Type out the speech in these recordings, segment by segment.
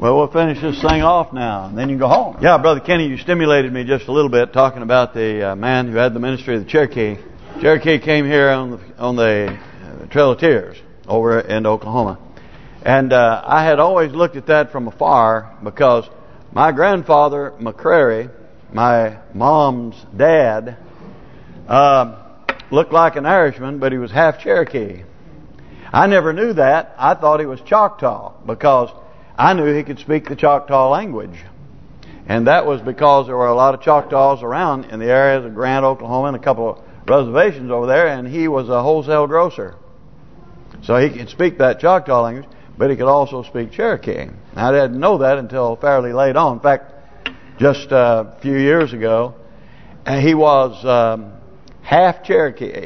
Well, we'll finish this thing off now, and then you can go home. Yeah, Brother Kenny, you stimulated me just a little bit talking about the man who had the ministry of the Cherokee. Cherokee came here on the Trail of Tears over in Oklahoma. And I had always looked at that from afar because my grandfather, McCrary, my mom's dad, looked like an Irishman, but he was half Cherokee. I never knew that. I thought he was Choctaw because I knew he could speak the Choctaw language. And that was because there were a lot of Choctaws around in the areas of Grant, Oklahoma, and a couple of reservations over there, and he was a wholesale grocer. So he could speak that Choctaw language, but he could also speak Cherokee. I didn't know that until fairly late on. In fact, just a few years ago, he was half Cherokee.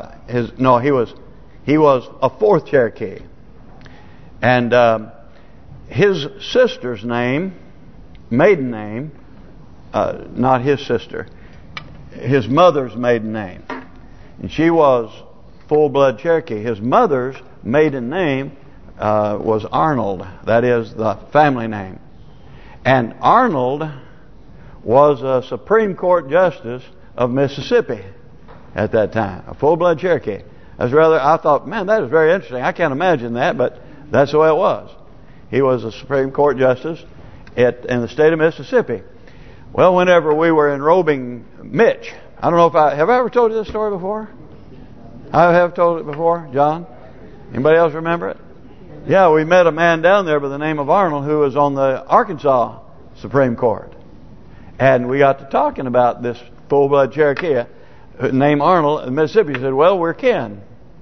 He was a fourth Cherokee, and his sister's name, maiden name, not his sister, his mother's maiden name, and she was full-blood Cherokee. His mother's maiden name was Arnold. That is the family name. And Arnold was a Supreme Court Justice of Mississippi at that time, a full-blood Cherokee. I thought, man, that is very interesting. I can't imagine that, but that's the way it was. He was a Supreme Court Justice in the state of Mississippi. Well, whenever we were enrobing Mitch, I don't know if have I ever told you this story before? I have told it before, John. Anybody else remember it? Yeah, we met a man down there by the name of Arnold who was on the Arkansas Supreme Court. And we got to talking about this full-blood Cherokee named Arnold in Mississippi. He said, well, we're kin.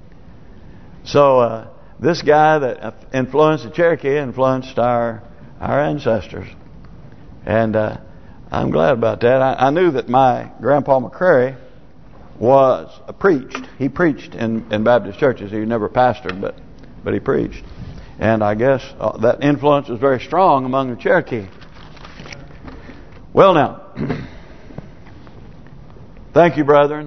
So this guy that influenced the Cherokee influenced our ancestors. And I'm glad about that. I knew that my Grandpa McCrary was preached. He preached in Baptist churches. He never pastored, but he preached. And I guess that influence was very strong among the Cherokee. Well, now, thank you, brethren.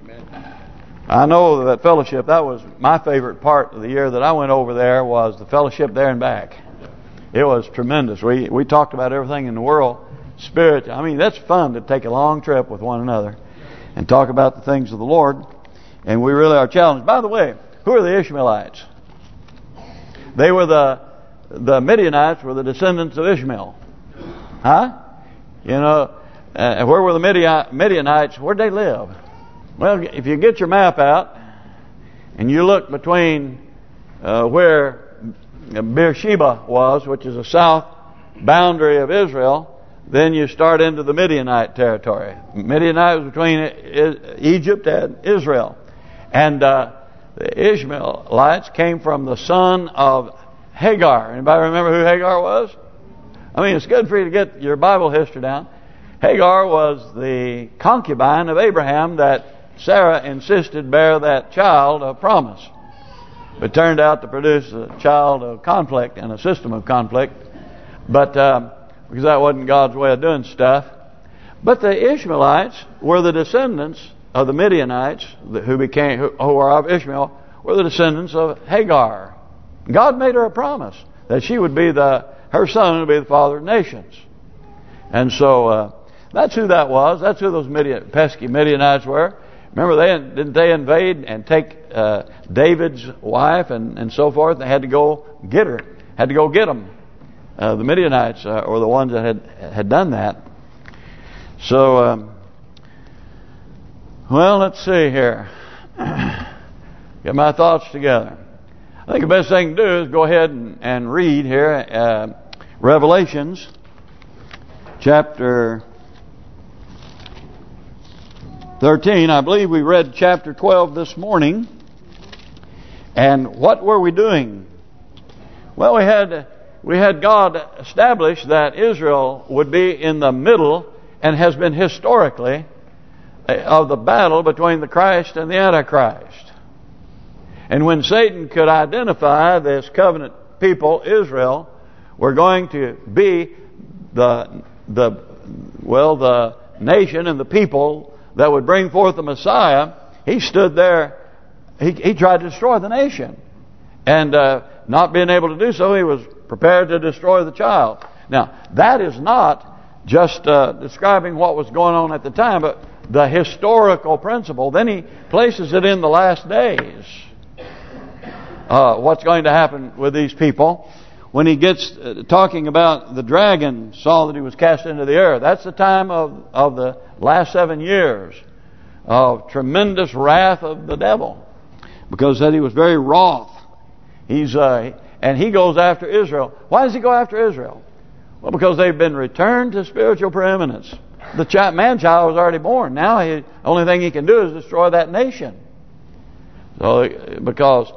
I know that fellowship, that was my favorite part of the year that I went over there, was the fellowship there and back. It was tremendous. We talked about everything in the world. Spirit, I mean, that's fun to take a long trip with one another and talk about the things of the Lord. And we really are challenged. By the way, who are the Ishmaelites? They were the Midianites were the descendants of Ishmael. Huh? You know, where were the Midianites? Where'd they live? Well, if you get your map out and you look between where Beersheba was, which is the south boundary of Israel, then you start into the Midianite territory. Midianite was between Egypt and Israel. And the Ishmaelites came from the son of Hagar. Anybody remember who Hagar was? I mean, it's good for you to get your Bible history down. Hagar was the concubine of Abraham that Sarah insisted bear that child of promise. But turned out to produce a child of conflict and a system of conflict. But because that wasn't God's way of doing stuff. But the Ishmaelites were the descendants of the Midianites who were of Ishmael, were the descendants of Hagar. God made her a promise that she would be her son would be the father of nations. And so that's who that was. That's who those pesky Midianites were. Remember, didn't they invade and take David's wife and so forth? They had to go get her. Had to go get them. The Midianites were the ones that had done that. So, well, let's see here. Get my thoughts together. I think the best thing to do is go ahead and read here Revelations chapter 13. I believe we read chapter 12 this morning. And what were we doing? Well, we had God establish that Israel would be in the middle and has been historically of the battle between the Christ and the Antichrist. And when Satan could identify this covenant people, Israel, were going to be the nation and the people that would bring forth the Messiah, he stood there. He tried to destroy the nation. And not being able to do so, he was prepared to destroy the child. Now, that is not just describing what was going on at the time, but the historical principle. Then he places it in the last days. What's going to happen with these people. When he gets talking about the dragon saw that he was cast into the earth. That's the time of the last 7 years of tremendous wrath of the devil, because that he was very wroth. And he goes after Israel. Why does he go after Israel? Well, because they've been returned to spiritual preeminence. The man-child was already born. Now the only thing he can do is destroy that nation. So because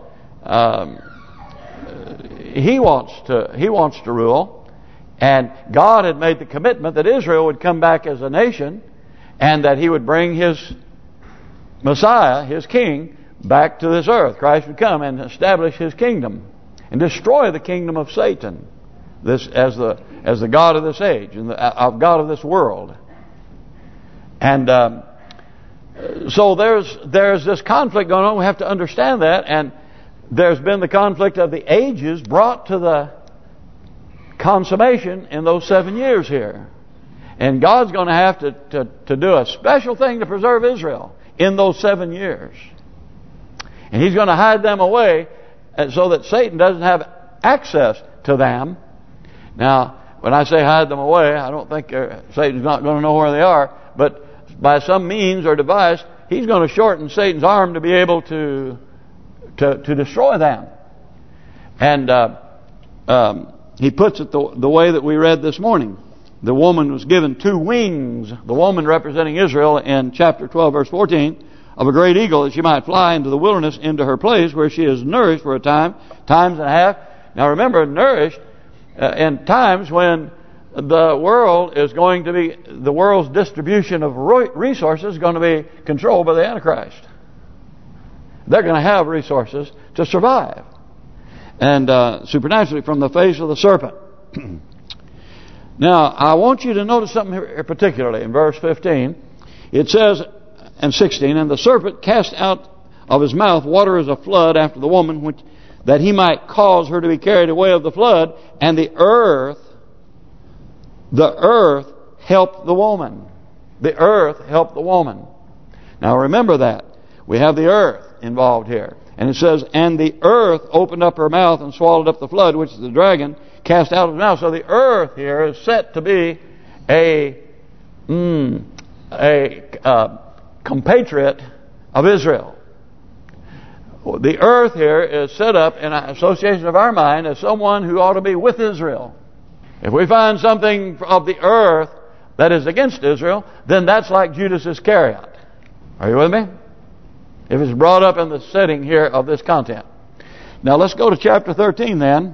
he wants to rule, and God had made the commitment that Israel would come back as a nation, and that He would bring His Messiah, His King, back to this earth. Christ would come and establish His kingdom and destroy the kingdom of Satan, this as the god of this age and of God of this world. And so there's this conflict going on. We have to understand that, and there's been the conflict of the ages brought to the consummation in those 7 years here. And God's going to have to do a special thing to preserve Israel in those 7 years. And He's going to hide them away so that Satan doesn't have access to them. Now, when I say hide them away, I don't think Satan's not going to know where they are. But by some means or device, he's going to shorten Satan's arm to be able to destroy them. And he puts it the way that we read this morning. The woman was given 2 wings. The woman representing Israel in chapter 12, verse 14, of a great eagle, that she might fly into the wilderness, into her place where she is nourished for a times and a half. Now remember, nourished in times when the world is going to be, the world's distribution of resources is going to be controlled by the Antichrist. They're going to have resources to survive. And supernaturally from the face of the serpent. Now, I want you to notice something here particularly in verse 15. It says, and 16, and the serpent cast out of his mouth water as a flood after the woman, that he might cause her to be carried away of the flood, and the earth helped the woman. The earth helped the woman. Now remember that. We have the earth involved here. And it says, and the earth opened up her mouth and swallowed up the flood, which is the dragon, cast out of his mouth. So the earth here is set to be a compatriot of Israel. The earth here is set up in an association of our mind as someone who ought to be with Israel. If we find something of the earth that is against Israel, then that's like Judas Iscariot. Are you with me? If it's brought up in the setting here of this content. Now let's go to chapter 13 then.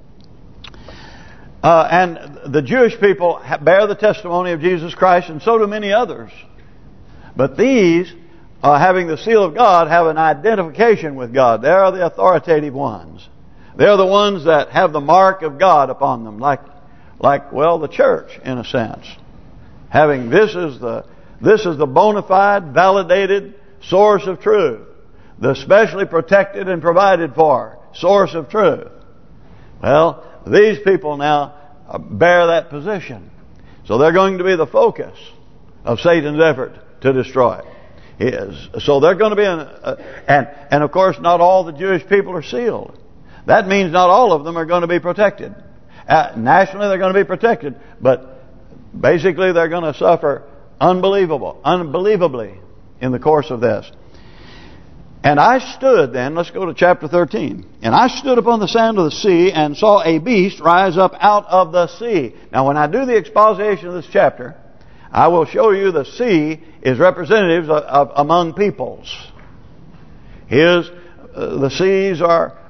And the Jewish people bear the testimony of Jesus Christ, and so do many others. But these, having the seal of God, have an identification with God. They are the authoritative ones. They are the ones that have the mark of God upon them, like the church in a sense. Having this is the bona fide, validated source of truth, the specially protected and provided for source of truth. Well, these people now bear that position, so they're going to be the focus of Satan's effort to destroy. So they're going to be and of course not all the Jewish people are sealed. That means not all of them are going to be protected. Nationally they're going to be protected, but basically they're going to suffer unbelievably in the course of this. And I stood then, let's go to chapter 13. And I stood upon the sand of the sea and saw a beast rise up out of the sea. Now when I do the exposition of this chapter, I will show you the sea is representatives of among peoples. The seas are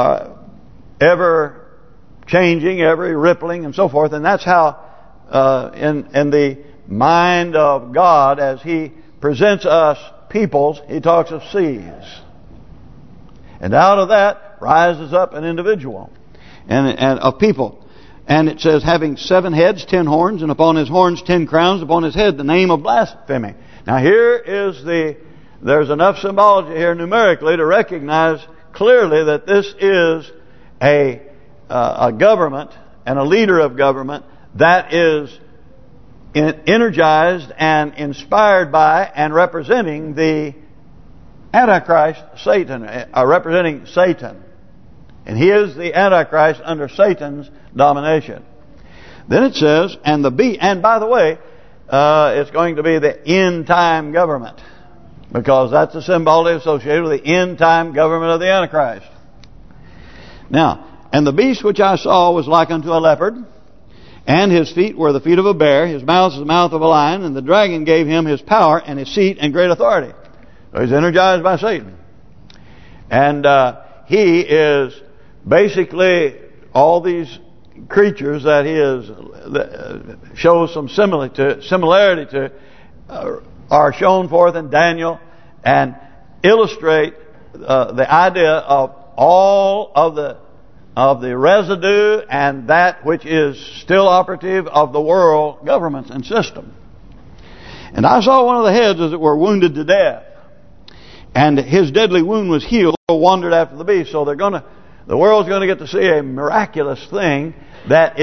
ever changing, ever rippling, and so forth. And that's how in the mind of God, as He presents us peoples, He talks of seas. And out of that rises up an individual and of people. And it says, having 7 heads, 10 horns, and upon his horns 10 crowns, upon his head the name of blasphemy. Now there's enough symbology here numerically to recognize clearly that this is a government, and a leader of government that is energized and inspired by and representing the Antichrist, Satan, representing Satan. And he is the Antichrist under Satan's domination. Then it says, and by the way, it's going to be the end time government, because that's the symbol associated with the end time government of the Antichrist. Now, and the beast which I saw was like unto a leopard, and his feet were the feet of a bear, his mouth is the mouth of a lion, and the dragon gave him his power and his seat and great authority. So he's energized by Satan. And he is basically all these creatures that he is shows some similarity to are shown forth in Daniel and illustrate the idea of all of the residue and that which is still operative of the world governments and system. And I saw one of the heads, as it were, wounded to death, and his deadly wound was healed. Wandered after the beast. So the world's going to get to see a miraculous thing that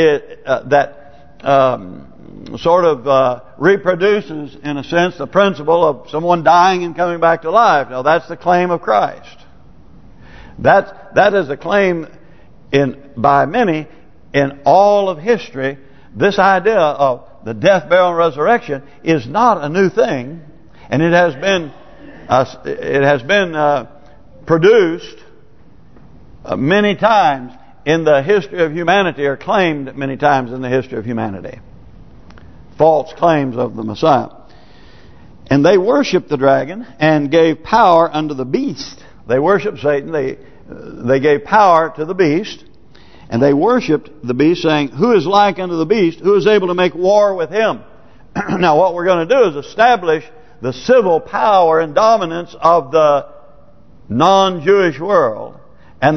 sort of reproduces, in a sense, the principle of someone dying and coming back to life. Now, that's the claim of Christ. That is a claim by many in all of history. This idea of the death, burial, and resurrection is not a new thing, and it has been produced many times in the history of humanity, or claimed many times in the history of humanity. False claims of the Messiah. And they worshipped the dragon and gave power unto the beast. They worshipped Satan. They gave power to the beast. And they worshipped the beast, saying, who is like unto the beast? Who is able to make war with him? Now what we're going to do is establish the civil power and dominance of the non-Jewish world and the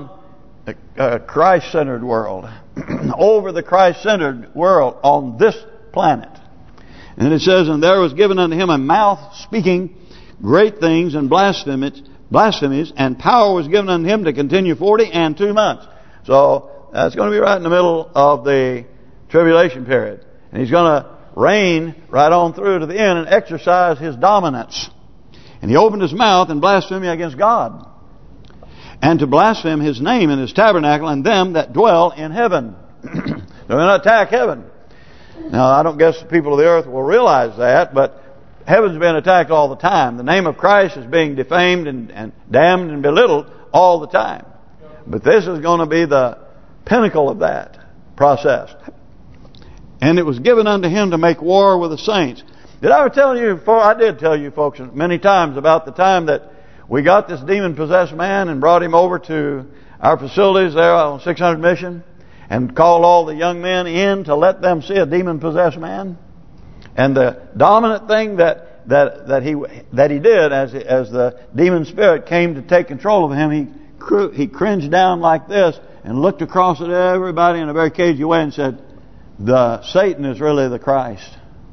non-Christ-centered world over the Christ-centered world on this planet. And it says, and there was given unto him a mouth speaking great things and blasphemies, and power was given unto him to continue 42 months. So that's going to be right in the middle of the tribulation period. And he's going to reign right on through to the end and exercise his dominance. And he opened his mouth in blasphemy against God, and to blaspheme his name and his tabernacle and them that dwell in heaven. They're going to attack heaven. Now, I don't guess the people of the earth will realize that, but heaven's being attacked all the time. The name of Christ is being defamed and damned and belittled all the time. But this is going to be the pinnacle of that process. And it was given unto him to make war with the saints. Did I ever tell you before? I did tell you folks many times about the time that we got this demon-possessed man and brought him over to our facilities there on 600 Mission and called all the young men in to let them see a demon-possessed man. And the dominant thing that he did as the demon spirit came to take control of him, he cringed down like this and looked across at everybody in a very cagey way and said, Satan is really the Christ,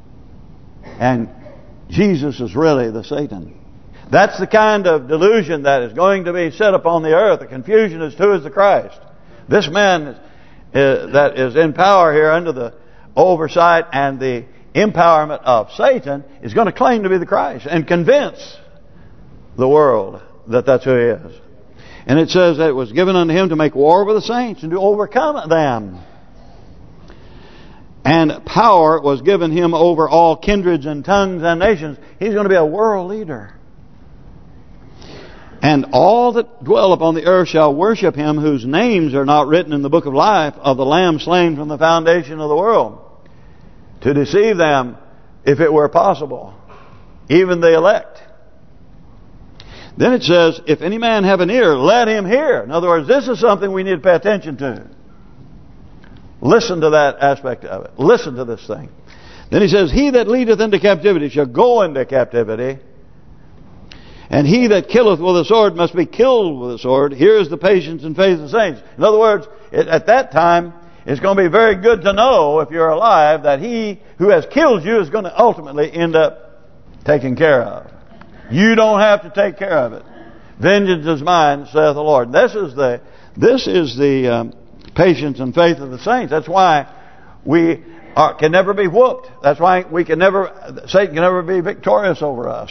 and Jesus is really the Satan. That's the kind of delusion that is going to be set upon the earth. The confusion as to who is the Christ. This man that is in power here under the oversight and the empowerment of Satan is going to claim to be the Christ and convince the world that that's who he is. And it says that it was given unto him to make war with the saints and to overcome them. And power was given him over all kindreds and tongues and nations. He's going to be a world leader. And all that dwell upon the earth shall worship him, whose names are not written in the book of life of the Lamb slain from the foundation of the world, to deceive them, if it were possible, even the elect. Then it says, if any man have an ear, let him hear. In other words, this is something we need to pay attention to. Listen to that aspect of it. Listen to this thing. Then he says, he that leadeth into captivity shall go into captivity, and he that killeth with a sword must be killed with a sword. Here is the patience and faith of the saints. In other words, at that time, it's going to be very good to know, if you're alive, that he who has killed you is going to ultimately end up taken care of. You don't have to take care of it. Vengeance is mine, saith the Lord. This is the patience and faith of the saints. That's why we can never be whooped. That's why Satan can never be victorious over us.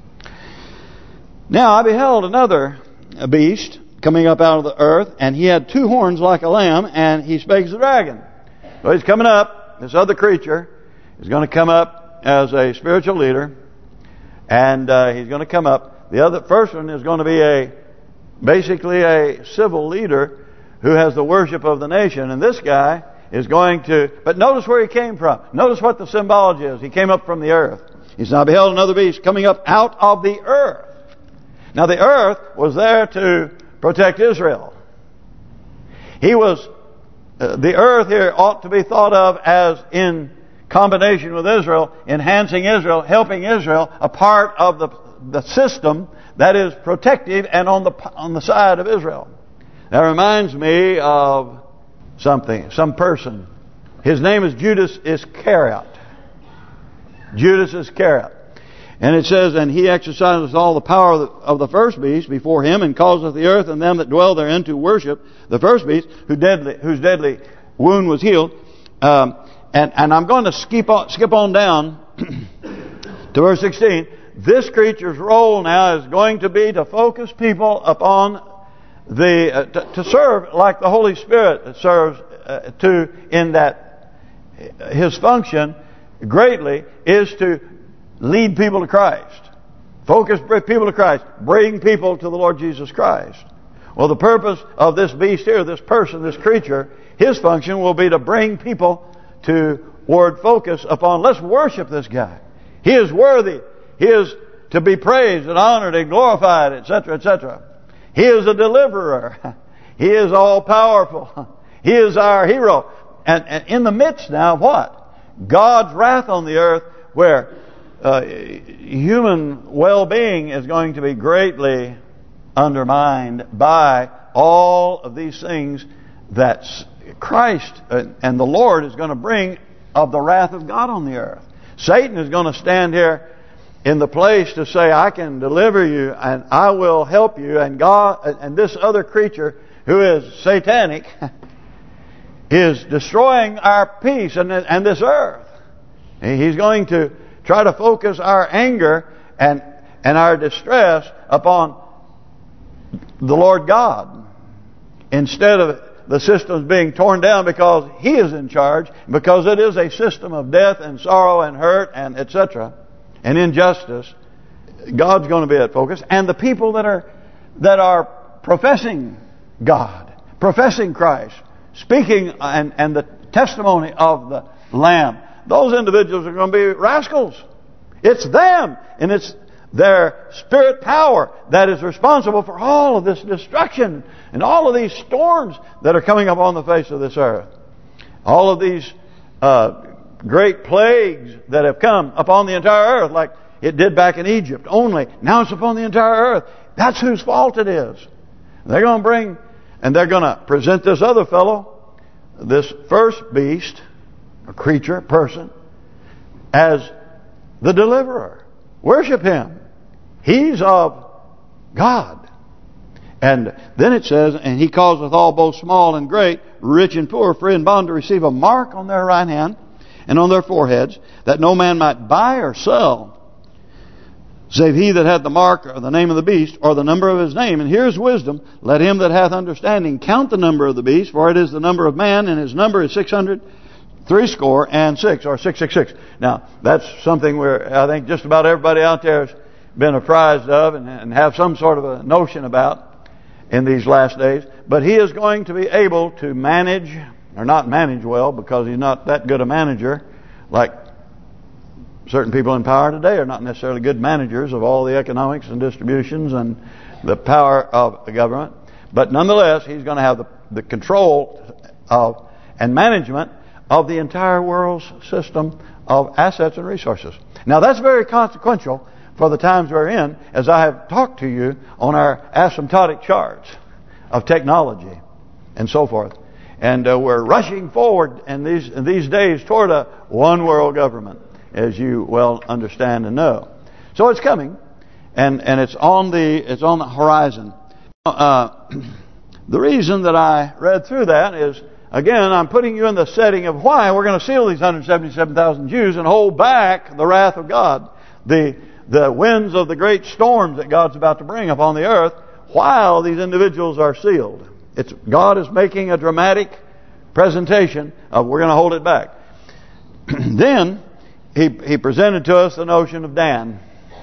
Now I beheld another beast coming up out of the earth, and he had 2 horns like a lamb, and he spake as a dragon. So he's coming up. This other creature is going to come up as a spiritual leader, and he's going to come up. The first one is going to be basically a civil leader who has the worship of the nation, and this guy is going to. But notice where he came from. Notice what the symbology is. He came up from the earth. He said, "I beheld another beast coming up out of the earth." Now the earth was there to protect Israel. The earth here ought to be thought of as in combination with Israel, enhancing Israel, helping Israel, a part of the system that is protective and on the side of Israel. That reminds me of some person. His name is Judas Iscariot. Judas Iscariot. And it says, "And he exercises all the power of the first beast before him, and causeth the earth and them that dwell therein to worship the first beast, whose deadly wound was healed." And I'm going to skip on down to verse 16. This creature's role now is going to be to focus people upon to serve like the Holy Spirit serves in that his function greatly is to lead people to Christ. Focus people to Christ. Bring people to the Lord Jesus Christ. Well, the purpose of this beast here, this person, this creature, his function will be to bring people toward focus upon, let's worship this guy. He is worthy. He is to be praised and honored and glorified, etc., etc. He is a deliverer. He is all-powerful. He is our hero. And in the midst now of what? God's wrath on the earth, where human well-being is going to be greatly undermined by all of these things that Christ and the Lord is going to bring of the wrath of God on the earth. Satan is going to stand here in the place to say, "I can deliver you and I will help you," and God and this other creature who is satanic is destroying our peace and this earth. He's going to try to focus our anger and our distress upon the Lord God, instead of the systems being torn down because He is in charge, because it is a system of death and sorrow and hurt and etc. and injustice. God's going to be at focus, and the people that are professing God, professing Christ, speaking and the testimony of the Lamb, those individuals are going to be rascals. It's them, and it's their spirit power that is responsible for all of this destruction and all of these storms that are coming up on the face of this earth. All of these great plagues that have come upon the entire earth, like it did back in Egypt only. Now it's upon the entire earth. That's whose fault it is. They're going to present this other fellow, this first beast, a creature, person, as the deliverer. Worship him. He's of God. And then it says, "And he causeth all, both small and great, rich and poor, free and bond, to receive a mark on their right hand and on their foreheads, that no man might buy or sell, save he that had the mark or the name of the beast, or the number of his name. And here's wisdom. Let him that hath understanding count the number of the beast, for it is the number of man, and his number is 666, or 666. Now, that's something where I think just about everybody out there has been apprised of and have some sort of a notion about in these last days. But he is going to be able to manage, or not manage well, because he's not that good a manager, like certain people in power today are not necessarily good managers of all the economics and distributions and the power of the government. But nonetheless, he's going to have the control of and management of the entire world's system of assets and resources. Now that's very consequential for the times we're in, as I have talked to you on our asymptotic charts of technology and so forth. And we're rushing forward in these days toward a one world government, as you well understand and know. So it's coming, and it's on the horizon. The reason that I read through that is again, I'm putting you in the setting of why we're going to seal these 177,000 Jews and hold back the wrath of God, the winds of the great storms that God's about to bring upon the earth, while these individuals are sealed. God is making a dramatic presentation of we're going to hold it back. Then he presented to us the notion of Dan.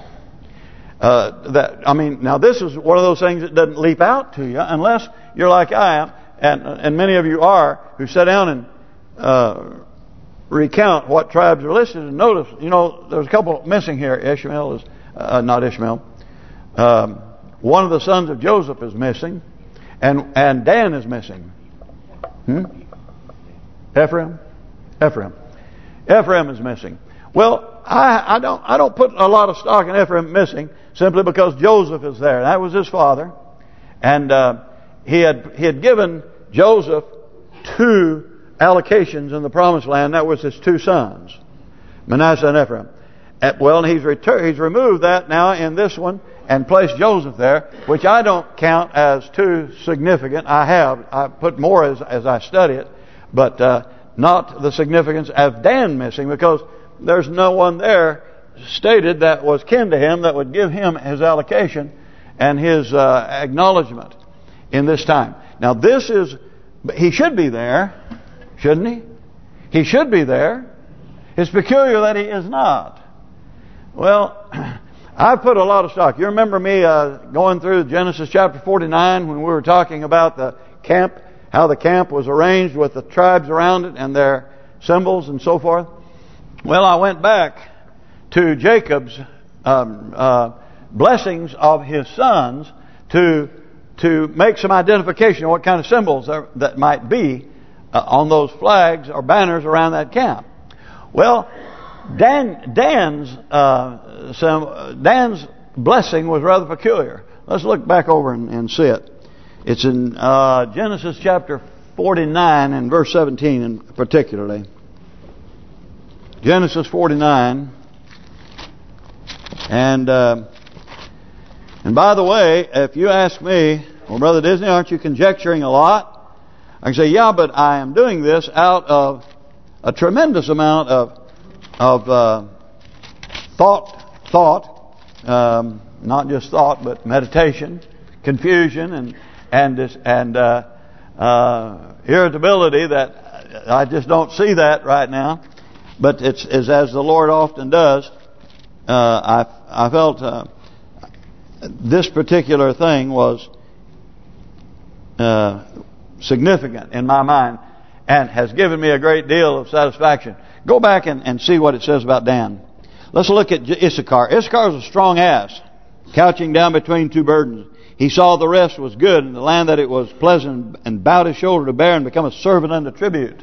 Now this is one of those things that doesn't leap out to you unless you're like I am, and many of you are, who sit down and recount what tribes are listed. And notice, there's a couple missing here. Ishmael is not Ishmael. One of the sons of Joseph is missing, and Dan is missing. Ephraim is missing. Well, I don't put a lot of stock in Ephraim missing simply because Joseph is there. That was his father, and he had given Joseph 2 allocations in the Promised Land. That was his 2 sons, Manasseh and Ephraim. And he's removed that now in this one and placed Joseph there, which I don't count as too significant. I put more as I study it, but not the significance of Dan missing, because there's no one there stated that was kin to him that would give him his allocation and his acknowledgement in this time. Now he should be there, shouldn't he? He should be there. It's peculiar that he is not. Well, I put a lot of stock. You remember me going through Genesis chapter 49 when we were talking about the camp, how the camp was arranged with the tribes around it and their symbols and so forth? Well, I went back to Jacob's blessings of his sons to make some identification of what kind of symbols that might be on those flags or banners around that camp. Well, Dan's blessing was rather peculiar. Let's look back over and see it. It's in Genesis chapter 49 and verse 17 particularly. Genesis 49. And by the way, if you ask me, well, Brother Disney, aren't you conjecturing a lot? I can say, yeah, but I am doing this out of a tremendous amount of thought, not just thought, but meditation, confusion, and irritability. That I just don't see that right now. But it's as the Lord often does. I felt this particular thing was significant in my mind and has given me a great deal of satisfaction. Go back and see what it says about Dan. Let's look at Issachar. Issachar was a strong ass, couching down between 2 burdens. He saw the rest was good, and the land that it was pleasant, and bowed his shoulder to bear, and become a servant unto tribute.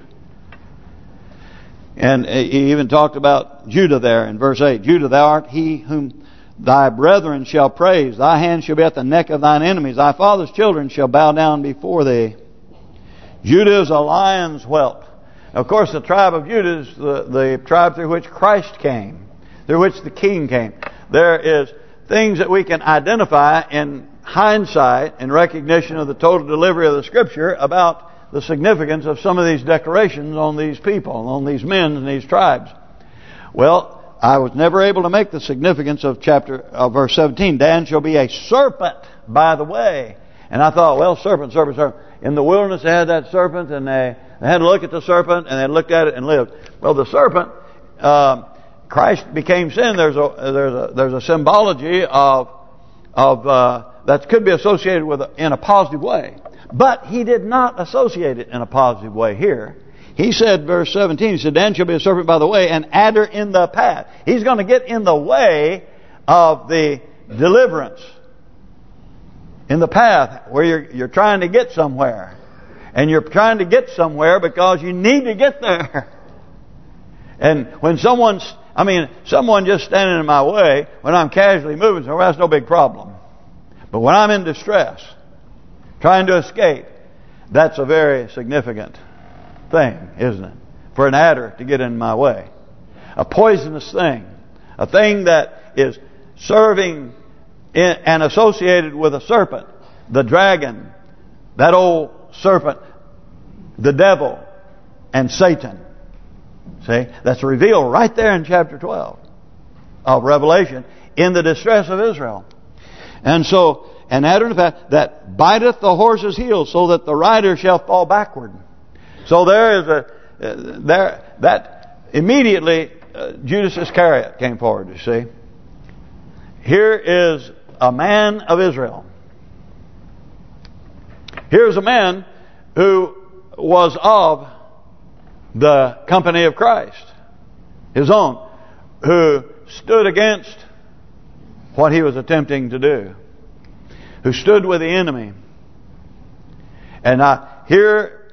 And he even talked about Judah there in verse 8. Judah, thou art he whom thy brethren shall praise. Thy hand shall be at the neck of thine enemies. Thy father's children shall bow down before thee. Judah is a lion's whelp. Of course, the tribe of Judah is the tribe through which Christ came, through which the King came. There is things that we can identify in hindsight in recognition of the total delivery of the Scripture about the significance of some of these decorations on these people, on these men and these tribes. Well, I was never able to make the significance of verse 17. Dan shall be a serpent by the way. And I thought, well, serpent. In the wilderness they had that serpent, and they had to look at the serpent, and they looked at it and lived. Well, the serpent, Christ became sin. There's a symbology of that could be associated with in a positive way. But he did not associate it in a positive way here. He said, verse 17, he said, Dan shall be a serpent by the way, an adder in the path. He's going to get in the way of the deliverance. In the path where you're trying to get somewhere. And you're trying to get somewhere because you need to get there. And when someone just standing in my way, when I'm casually moving somewhere, that's no big problem. But when I'm in distress, trying to escape, that's a very significant thing, isn't it? For an adder to get in my way. A poisonous thing. A thing that is serving and associated with a serpent. The dragon. That old serpent the devil and Satan. See, that's revealed right there in chapter 12 of Revelation, in the distress of Israel. And so, and Adder that biteth the horse's heel, so that the rider shall fall backward. So there is that immediately Judas Iscariot came forward, you see. Here is a man of Israel. Here's a man who was of the company of Christ, his own, who stood against what he was attempting to do, who stood with the enemy. And here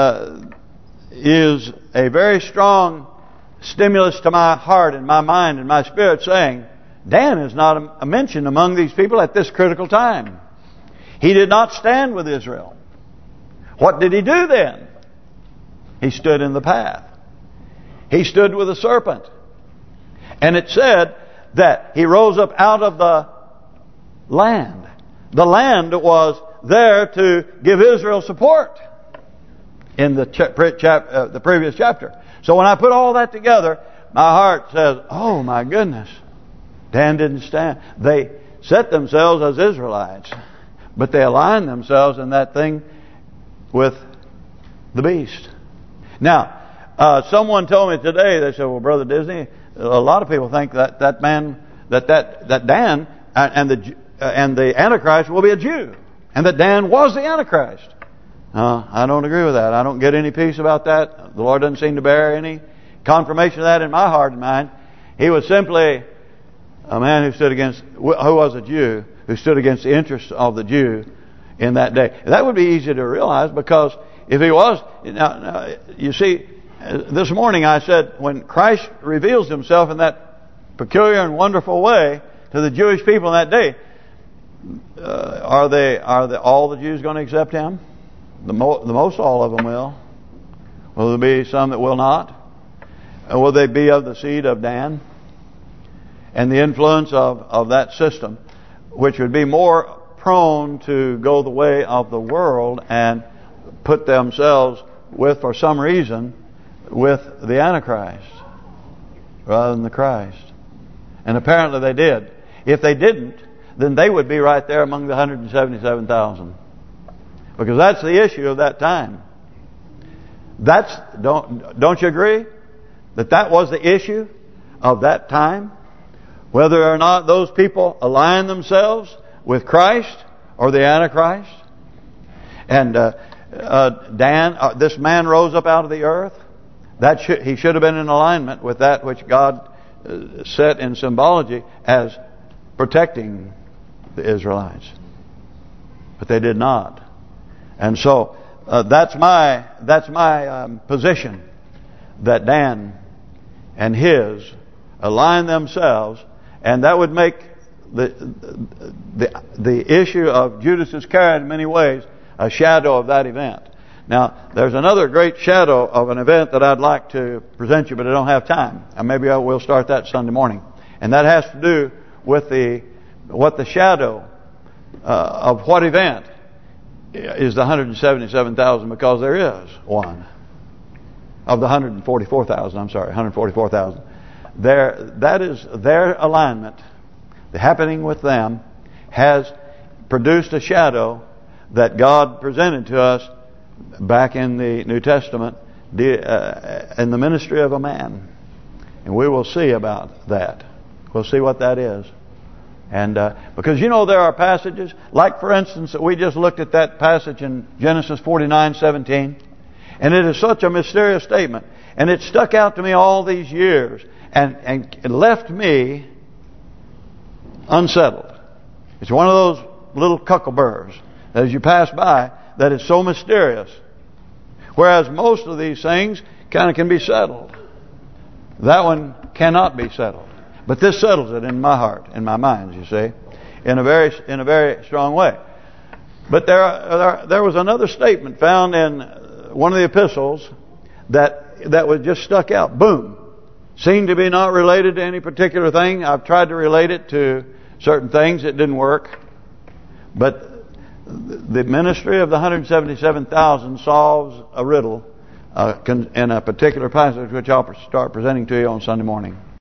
is a very strong stimulus to my heart and my mind and my spirit, saying, Dan is not a mention among these people at this critical time. He did not stand with Israel. What did he do then? He stood in the path. He stood with the serpent. And it said that he rose up out of the land. The land was there to give Israel support in the previous chapter. So when I put all that together, my heart says, oh my goodness, Dan didn't stand. They set themselves as Israelites, but they aligned themselves in that thing with the beast. Now, someone told me today, they said, well, Brother Disney, a lot of people think that Dan and the Antichrist will be a Jew, and that Dan was the Antichrist. I don't agree with that. I don't get any peace about that. The Lord doesn't seem to bear any confirmation of that in my heart and mind. He was simply a man who was a Jew, who stood against the interests of the Jew in that day. That would be easy to realize, because if he was, now you see, this morning I said, when Christ reveals himself in that peculiar and wonderful way to the Jewish people in that day, are all the Jews going to accept him? The most all of them will. Will there be some that will not? And will they be of the seed of Dan? And the influence of that system, which would be more prone to go the way of the world and put themselves with, for some reason, with the Antichrist rather than the Christ. And apparently they did. If they didn't, then they would be right there among the 177,000. Because that's the issue of that time. Don't you agree that was the issue of that time? Whether or not those people align themselves with Christ or the Antichrist. And Dan, this man rose up out of the earth. He should have been in alignment with that which God set in symbology as protecting the Israelites. But they did not. And so that's my position, that Dan and his align themselves, and that would make the issue of Judas Iscariot in many ways a shadow of that event. Now, there's another great shadow of an event that I'd like to present you, but I don't have time. And maybe I will start that Sunday morning. And that has to do with what the shadow of what event is the 177,000, because there is one of the 144,000. I'm sorry, 144,000. That is their alignment. The happening with them has produced a shadow that God presented to us back in the New Testament in the ministry of a man. And we will see about that. We'll see what that is. And because there are passages, like for instance, we just looked at that passage in Genesis 49:17, and it is such a mysterious statement, and it stuck out to me all these years, and it left me unsettled. It's one of those little cuckleburrs that as you pass by, that is so mysterious. Whereas most of these things kind of can be settled. That one cannot be settled. But this settles it in my heart, in my mind, you see, in a very strong way. But there was another statement found in one of the epistles that was just stuck out. Boom. Seemed to be not related to any particular thing. I've tried to relate it to certain things. It didn't work. But the ministry of the 177,000 solves a riddle in a particular passage, which I'll start presenting to you on Sunday morning.